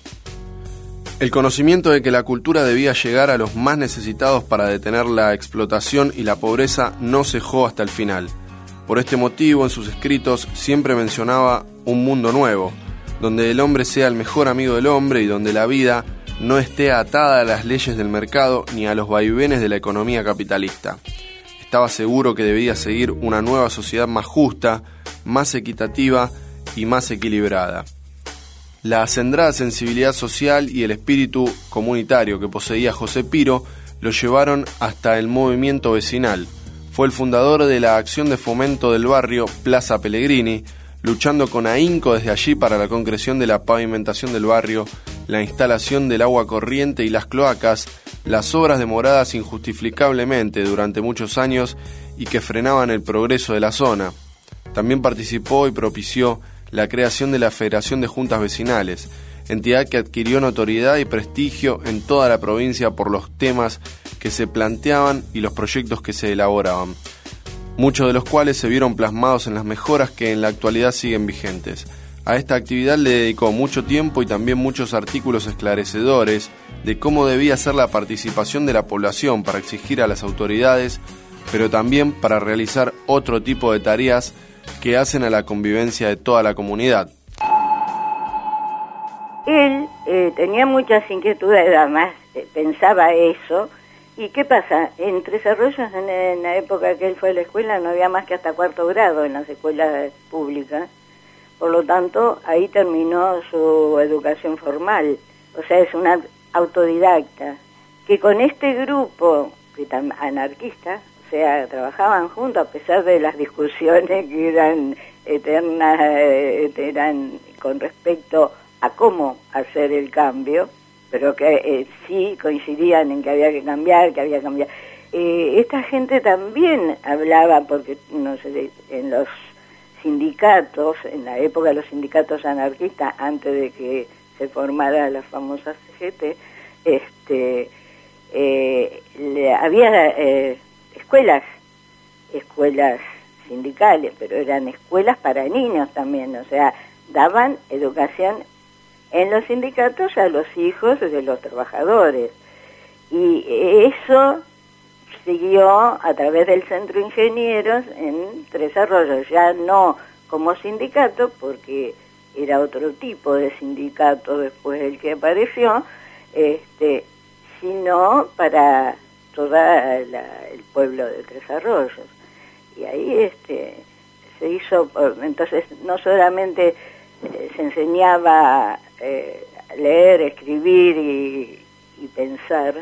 Speaker 1: El conocimiento de que la cultura debía llegar a los más necesitados para detener la explotación y la pobreza no cejó hasta el final. Por este motivo, en sus escritos siempre mencionaba un mundo nuevo, donde el hombre sea el mejor amigo del hombre y donde la vida no esté atada a las leyes del mercado ni a los vaivenes de la economía capitalista. Estaba seguro que debía seguir una nueva sociedad más justa, más equitativa y más equilibrada. La acendrada sensibilidad social y el espíritu comunitario que poseía José Piro lo llevaron hasta el movimiento vecinal. Fue el fundador de la acción de fomento del barrio Plaza Pellegrini, luchando con ahínco desde allí para la concreción de la pavimentación del barrio, la instalación del agua corriente y las cloacas, las obras demoradas injustificablemente durante muchos años y que frenaban el progreso de la zona. También participó y propició la creación de la Federación de Juntas Vecinales, entidad que adquirió notoriedad y prestigio en toda la provincia por los temas que se planteaban y los proyectos que se elaboraban, muchos de los cuales se vieron plasmados en las mejoras que en la actualidad siguen vigentes. A esta actividad le dedicó mucho tiempo y también muchos artículos esclarecedores de cómo debía ser la participación de la población para exigir a las autoridades, pero también para realizar otro tipo de tareas que hacen a la convivencia de toda la comunidad.
Speaker 10: Él tenía muchas inquietudes, además pensaba eso. ¿Y qué pasa? En Tres Arroyos, en la época que él fue a la escuela, no había más que hasta cuarto grado en las escuelas públicas. Por lo tanto, ahí terminó su educación formal. O sea, es una autodidacta. Que con este grupo, que anarquista, o sea, trabajaban juntos a pesar de las discusiones que eran eternas, eran con respecto a cómo hacer el cambio, pero que sí coincidían en que había que cambiar, esta gente también hablaba, porque no sé, en los sindicatos, en la época de los sindicatos anarquistas, antes de que se formara la famosa CGT, había escuelas sindicales, pero eran escuelas para niños también, o sea, daban educación en los sindicatos a los hijos de los trabajadores. Y eso siguió a través del Centro Ingenieros en Tres Arroyos, ya no como sindicato, porque era otro tipo de sindicato después del que apareció, sino para todo el pueblo de Tres Arroyos. Y ahí se hizo, entonces no solamente se enseñaba a leer, escribir y pensar,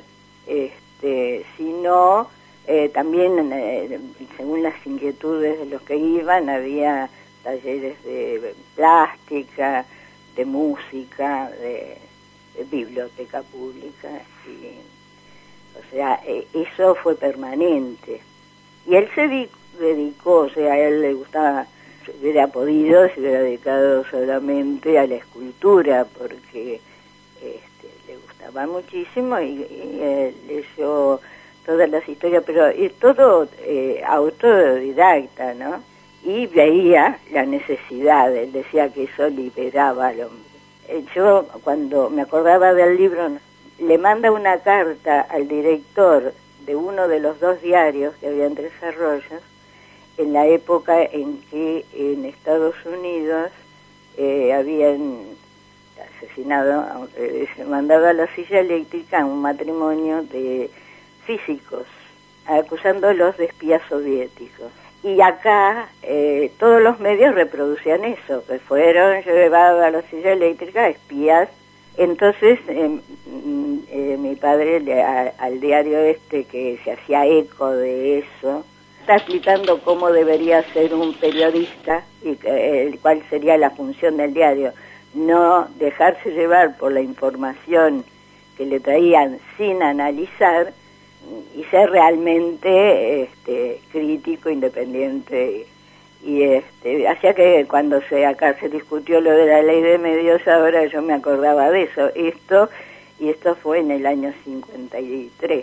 Speaker 10: sino también según las inquietudes de los que iban, había talleres de plástica, de música, de biblioteca pública, y, O sea, eso fue permanente. Y él se dedicó, o sea, a él le gustaba, si hubiera podido, se hubiera dedicado solamente a la escultura, porque le gustaba muchísimo y leyó todas las historias, pero es todo autodidacta, ¿no? Y veía la necesidad, él decía que eso liberaba al hombre. Yo, cuando me acordaba del libro, le manda una carta al director de uno de los 2 diarios que había en Tres Arroyos, en la época en que en Estados Unidos habían asesinado, mandado a la silla eléctrica a un matrimonio de físicos, acusándolos de espías soviéticos. Y acá todos los medios reproducían eso, que fueron llevados a la silla eléctrica espías. Entonces mi padre al diario que se hacía eco de eso, está explicando cómo debería ser un periodista y cuál sería la función del diario. No dejarse llevar por la información que le traían sin analizar y ser realmente crítico, independiente. Y hacía que cuando acá se discutió lo de la ley de medios, ahora yo me acordaba de eso. Esto fue en el año 53.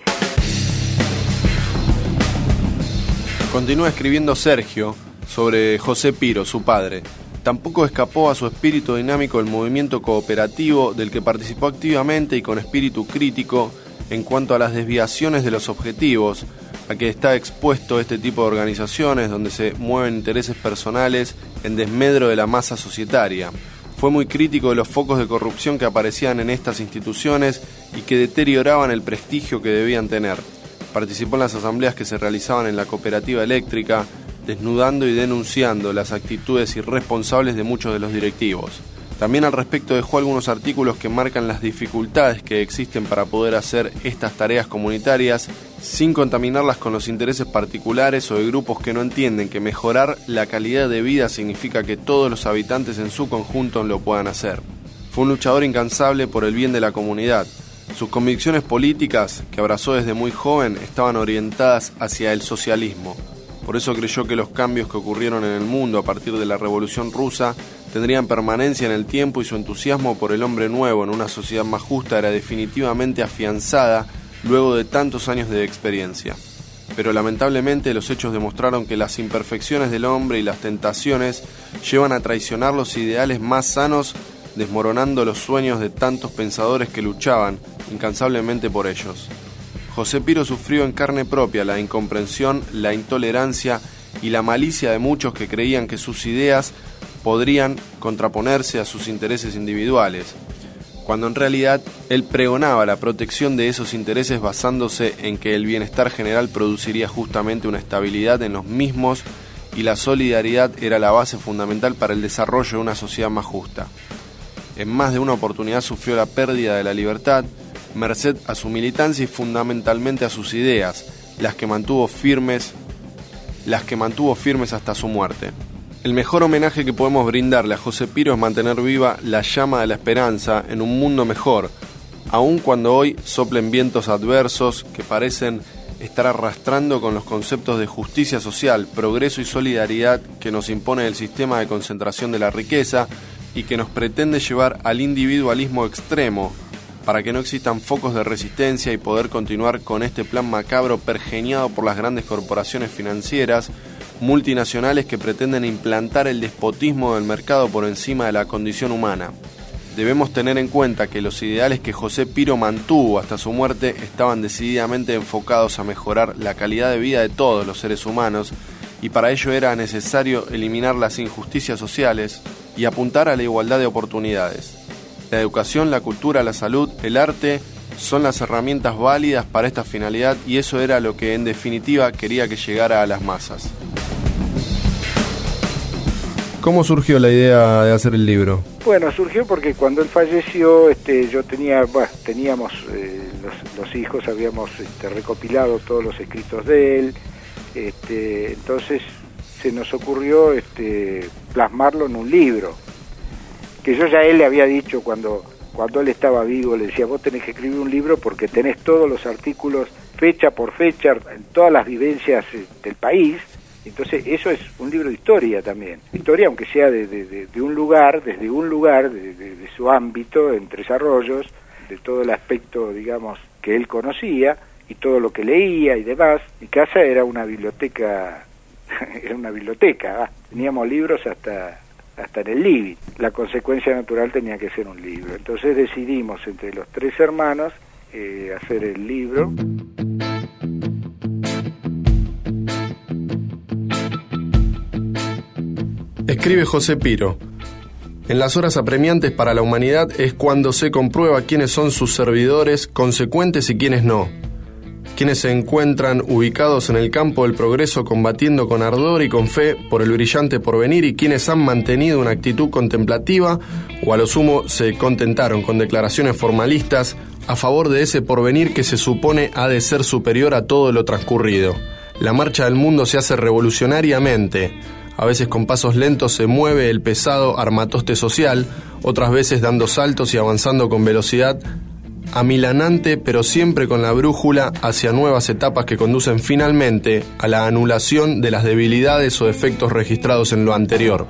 Speaker 1: Continúa escribiendo Sergio sobre José Piro, su padre. Tampoco escapó a su espíritu dinámico el movimiento cooperativo, del que participó activamente y con espíritu crítico en cuanto a las desviaciones de los objetivos, a que está expuesto este tipo de organizaciones donde se mueven intereses personales en desmedro de la masa societaria. Fue muy crítico de los focos de corrupción que aparecían en estas instituciones y que deterioraban el prestigio que debían tener. Participó en las asambleas que se realizaban en la cooperativa eléctrica, desnudando y denunciando las actitudes irresponsables de muchos de los directivos. También al respecto dejó algunos artículos que marcan las dificultades que existen para poder hacer estas tareas comunitarias sin contaminarlas con los intereses particulares o de grupos que no entienden que mejorar la calidad de vida significa que todos los habitantes en su conjunto lo puedan hacer. Fue un luchador incansable por el bien de la comunidad. Sus convicciones políticas, que abrazó desde muy joven, estaban orientadas hacia el socialismo. Por eso creyó que los cambios que ocurrieron en el mundo a partir de la Revolución Rusa tendrían permanencia en el tiempo y su entusiasmo por el hombre nuevo en una sociedad más justa era definitivamente afianzada luego de tantos años de experiencia. Pero lamentablemente los hechos demostraron que las imperfecciones del hombre y las tentaciones llevan a traicionar los ideales más sanos, desmoronando los sueños de tantos pensadores que luchaban incansablemente por ellos. José Piro sufrió en carne propia la incomprensión, la intolerancia y la malicia de muchos que creían que sus ideas podrían contraponerse a sus intereses individuales, cuando en realidad él pregonaba la protección de esos intereses basándose en que el bienestar general produciría justamente una estabilidad en los mismos y la solidaridad era la base fundamental para el desarrollo de una sociedad más justa. En más de una oportunidad sufrió la pérdida de la libertad, merced a su militancia y fundamentalmente a sus ideas, las que mantuvo firmes hasta su muerte. El mejor homenaje que podemos brindarle a José Piro es mantener viva la llama de la esperanza en un mundo mejor, aun cuando hoy soplen vientos adversos que parecen estar arrastrando con los conceptos de justicia social, progreso y solidaridad que nos impone el sistema de concentración de la riqueza y que nos pretende llevar al individualismo extremo para que no existan focos de resistencia y poder continuar con este plan macabro pergeñado por las grandes corporaciones financieras multinacionales que pretenden implantar el despotismo del mercado por encima de la condición humana. Debemos tener en cuenta que los ideales que José Piro mantuvo hasta su muerte estaban decididamente enfocados a mejorar la calidad de vida de todos los seres humanos y para ello era necesario eliminar las injusticias sociales y apuntar a la igualdad de oportunidades. La educación, la cultura, la salud, el arte son las herramientas válidas para esta finalidad y eso era lo que en definitiva quería que llegara a las masas. ¿Cómo surgió la idea de hacer el libro?
Speaker 2: Bueno, surgió porque cuando él falleció, yo teníamos los hijos, habíamos recopilado todos los escritos de él, entonces se nos ocurrió plasmarlo en un libro, que yo ya a él le había dicho cuando él estaba vivo, le decía, vos tenés que escribir un libro porque tenés todos los artículos fecha por fecha, en todas las vivencias del país. Entonces eso es un libro de historia también. Historia, aunque sea de un lugar, desde un lugar, de su ámbito, en Tres Arroyos, de todo el aspecto, digamos, que él conocía y todo lo que leía y demás. Mi casa era una biblioteca, teníamos libros hasta en el living. La consecuencia natural tenía que ser un libro. Entonces decidimos entre los 3 hermanos hacer el libro.
Speaker 1: Escribe José Piro: en las horas apremiantes para la humanidad es cuando se comprueba quiénes son sus servidores consecuentes y quiénes no, quienes se encuentran ubicados en el campo del progreso combatiendo con ardor y con fe por el brillante porvenir y quienes han mantenido una actitud contemplativa o a lo sumo se contentaron con declaraciones formalistas a favor de ese porvenir que se supone ha de ser superior a todo lo transcurrido. La marcha del mundo se hace revolucionariamente. A veces con pasos lentos se mueve el pesado armatoste social, otras veces dando saltos y avanzando con velocidad amilanante, pero siempre con la brújula hacia nuevas etapas que conducen finalmente a la anulación de las debilidades o defectos registrados en lo anterior.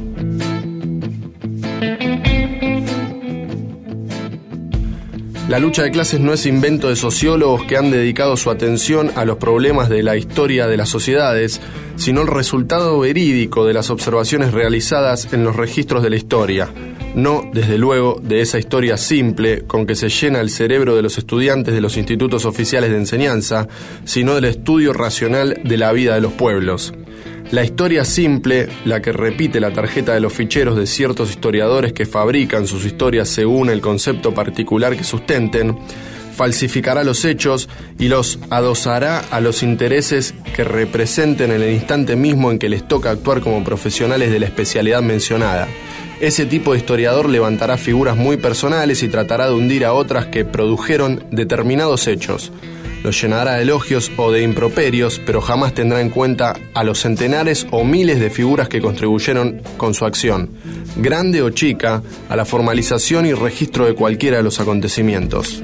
Speaker 1: La lucha de clases no es invento de sociólogos que han dedicado su atención a los problemas de la historia de las sociedades, sino el resultado verídico de las observaciones realizadas en los registros de la historia. No, desde luego, de esa historia simple con que se llena el cerebro de los estudiantes de los institutos oficiales de enseñanza, sino del estudio racional de la vida de los pueblos. La historia simple, la que repite la tarjeta de los ficheros de ciertos historiadores que fabrican sus historias según el concepto particular que sustenten, falsificará los hechos y los adosará a los intereses que representen en el instante mismo en que les toca actuar como profesionales de la especialidad mencionada. Ese tipo de historiador levantará figuras muy personales y tratará de hundir a otras que produjeron determinados hechos. Los llenará de elogios o de improperios, pero jamás tendrá en cuenta a los centenares o miles de figuras que contribuyeron con su acción, grande o chica, a la formalización y registro de cualquiera de los acontecimientos.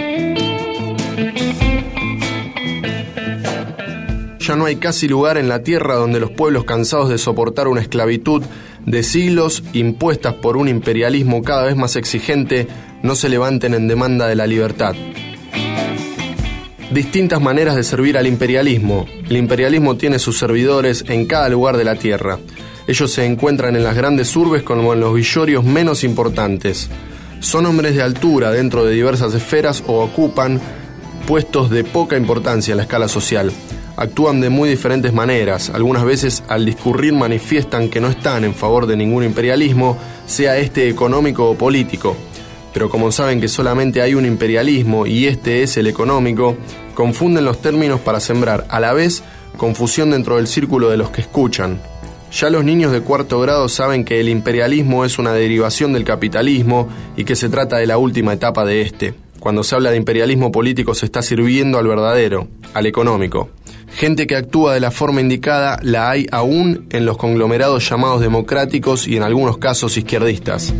Speaker 1: Ya no hay casi lugar en la tierra donde los pueblos cansados de soportar una esclavitud de siglos impuestas por un imperialismo cada vez más exigente no se levanten en demanda de la libertad. Distintas maneras de servir al imperialismo. El imperialismo tiene sus servidores en cada lugar de la tierra. Ellos se encuentran en las grandes urbes como en los villorios menos importantes. Son hombres de altura dentro de diversas esferas o ocupan puestos de poca importancia en la escala social. Actúan de muy diferentes maneras. Algunas veces al discurrir manifiestan que no están en favor de ningún imperialismo, sea este económico o político. Pero como saben que solamente hay un imperialismo y este es el económico, confunden los términos para sembrar a la vez confusión dentro del círculo de los que escuchan. Ya los niños de 4º grado saben que el imperialismo es una derivación del capitalismo y que se trata de la última etapa de este. Cuando se habla de imperialismo político se está sirviendo al verdadero, al económico. Gente que actúa de la forma indicada la hay aún en los conglomerados llamados democráticos y en algunos casos izquierdistas.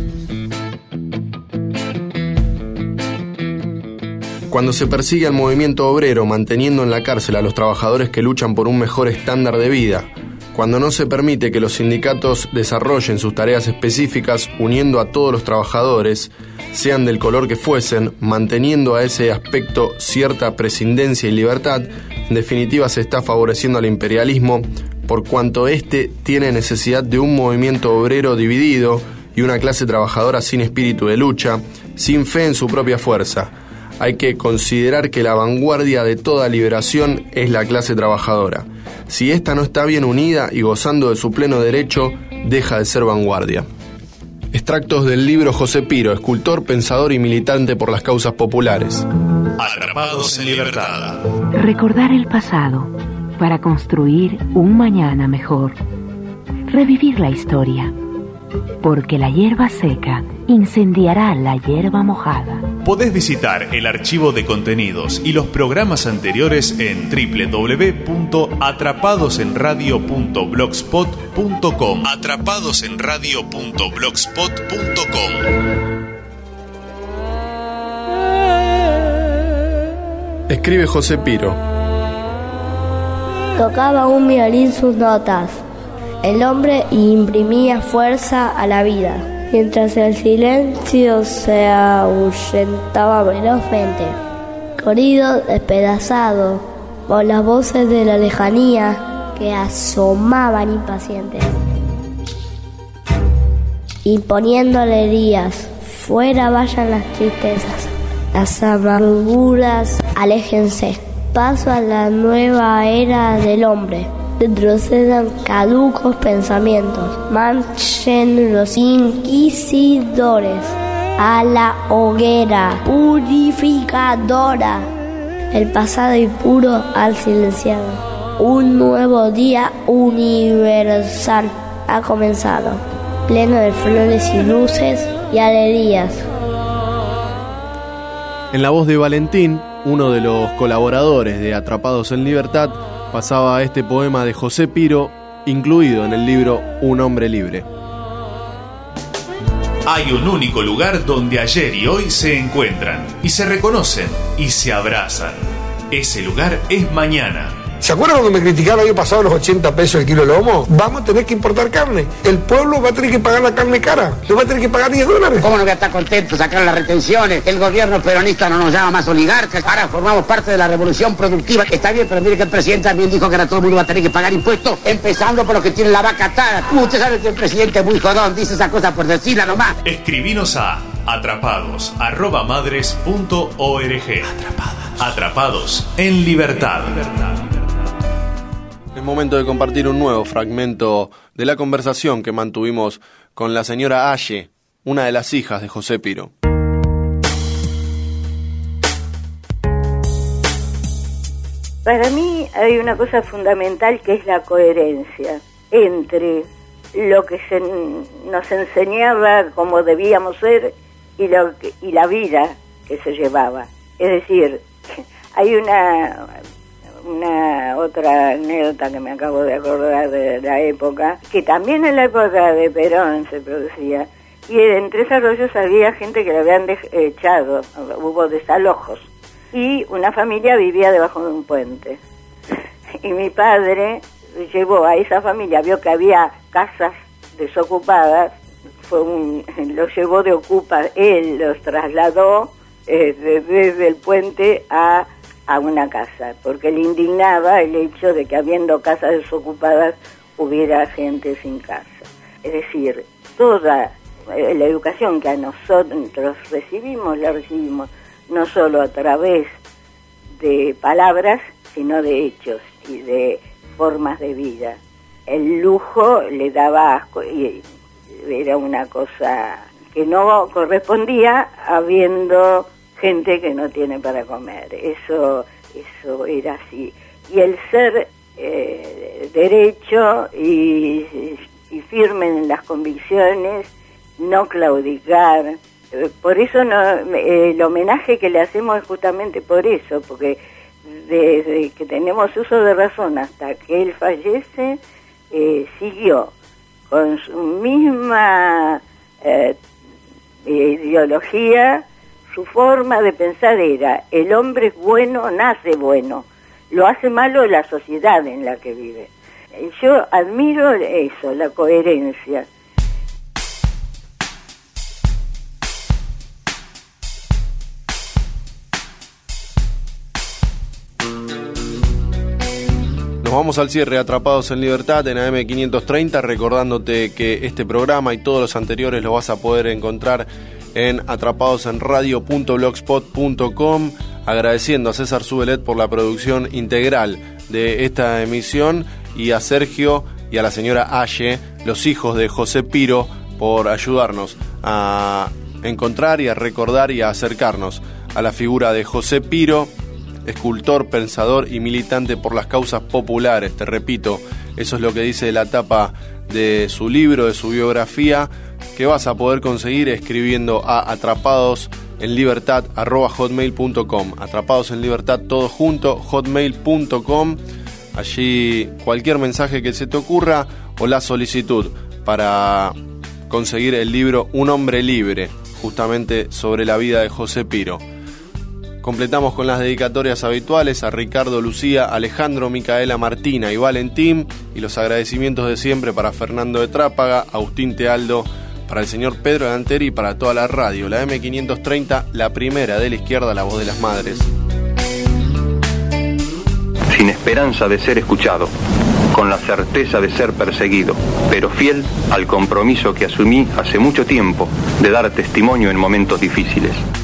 Speaker 1: Cuando se persigue al movimiento obrero manteniendo en la cárcel a los trabajadores que luchan por un mejor estándar de vida, cuando no se permite que los sindicatos desarrollen sus tareas específicas uniendo a todos los trabajadores, sean del color que fuesen, manteniendo a ese aspecto cierta prescindencia y libertad, en definitiva se está favoreciendo al imperialismo por cuanto éste tiene necesidad de un movimiento obrero dividido y una clase trabajadora sin espíritu de lucha, sin fe en su propia fuerza. Hay que considerar que la vanguardia de toda liberación es la clase trabajadora. Si ésta no está bien unida y gozando de su pleno derecho, deja de ser vanguardia. Extractos del libro José Piro, escultor, pensador y militante por las causas populares.
Speaker 4: Atrapados en libertad.
Speaker 11: Recordar el pasado para construir un mañana mejor. Revivir la historia. Porque la hierba seca incendiará la hierba mojada.
Speaker 4: Podés visitar el archivo de contenidos y los programas anteriores en www.atrapadosenradio.blogspot.com. atrapadosenradio.blogspot.com.
Speaker 1: Escribe José Piro.
Speaker 12: Tocaba un violín sus notas. El hombre imprimía fuerza a la vida, mientras el silencio se ahuyentaba velozmente. Corrido, despedazado por las voces de la lejanía que asomaban impacientes, imponiendo alegrías. Fuera vayan las tristezas, las amarguras, aléjense. Paso a la nueva era del hombre. Retrocedan caducos pensamientos, marchen los inquisidores a la hoguera purificadora. El pasado impuro al silenciado. Un nuevo día universal ha comenzado, pleno de flores y luces y alegrías.
Speaker 1: En la voz de Valentín, uno de los colaboradores de Atrapados en Libertad, pasaba este poema de José Piro, incluido en el libro Un hombre libre.
Speaker 4: Hay un único lugar donde ayer y hoy se encuentran, y se reconocen, y se abrazan. Ese lugar es mañana.
Speaker 14: ¿Se acuerdan cuando me criticaron el año pasado los 80 pesos el kilo de lomo? Vamos a tener que importar carne. El pueblo va a tener que pagar la carne cara. Le va a tener que pagar $10.
Speaker 15: ¿Cómo no voy a estar contento? Sacar las retenciones. El gobierno peronista no nos llama más oligarcas. Ahora formamos parte de la revolución productiva. Está bien, pero mire que el presidente también dijo que ahora todo el mundo va a tener que pagar impuestos, empezando por los que tienen la vaca atada. Usted sabe que el presidente es muy jodón, dice esa cosa por decirla nomás.
Speaker 4: Escribinos a atrapados@madres.org. Atrapados en libertad.
Speaker 1: Es momento de compartir un nuevo fragmento de la conversación que mantuvimos con la señora Aye, una de las hijas de José Piro.
Speaker 10: Para mí hay una cosa fundamental que es la coherencia entre lo que nos enseñaba cómo debíamos ser y la vida que se llevaba. Es decir, hay una otra anécdota que me acabo de acordar de la época, que también en la época de Perón se producía, y en Tres Arroyos había gente que le habían echado, hubo desalojos, y una familia vivía debajo de un puente. Y mi padre llevó a esa familia, vio que había casas desocupadas, los llevó de ocupa, él los trasladó desde el puente a una casa, porque le indignaba el hecho de que habiendo casas desocupadas hubiera gente sin casa. Es decir, toda la educación que a nosotros recibimos, la recibimos no solo a través de palabras, sino de hechos y de formas de vida. El lujo le daba asco y era una cosa que no correspondía habiendo gente que no tiene para comer. Eso era así. Y el ser derecho y firme en las convicciones, no claudicar. Por eso el homenaje que le hacemos es justamente por eso, porque desde que tenemos uso de razón hasta que él fallece, siguió con su misma ideología. Su forma de pensar era: el hombre es bueno, nace bueno, lo hace malo la sociedad en la que vive. Yo admiro eso, la coherencia.
Speaker 1: Nos vamos al cierre, Atrapados en Libertad en AM 530, recordándote que este programa y todos los anteriores lo vas a poder encontrar en atrapadosenradio.blogspot.com, agradeciendo a César Subelet por la producción integral de esta emisión y a Sergio y a la señora Aye, los hijos de José Piro, por ayudarnos a encontrar y a recordar y a acercarnos a la figura de José Piro, escultor, pensador y militante por las causas populares. Te repito, eso es lo que dice la tapa de su libro, de su biografía, que vas a poder conseguir escribiendo a atrapadosenlibertad@hotmail.com. Atrapados en Libertad, todo junto, hotmail.com. Allí cualquier mensaje que se te ocurra o la solicitud para conseguir el libro Un hombre libre, justamente sobre la vida de José Piro. Completamos con las dedicatorias habituales a Ricardo, Lucía, Alejandro, Micaela, Martina y Valentín, y los agradecimientos de siempre para Fernando de Trápaga, Agustín Tealdo, para el señor Pedro de Anteri y para toda la radio, la M530, la primera de la izquierda, la voz de las madres.
Speaker 5: Sin esperanza de ser escuchado, con la certeza de ser perseguido, pero fiel al compromiso que asumí hace mucho tiempo de dar testimonio en momentos difíciles.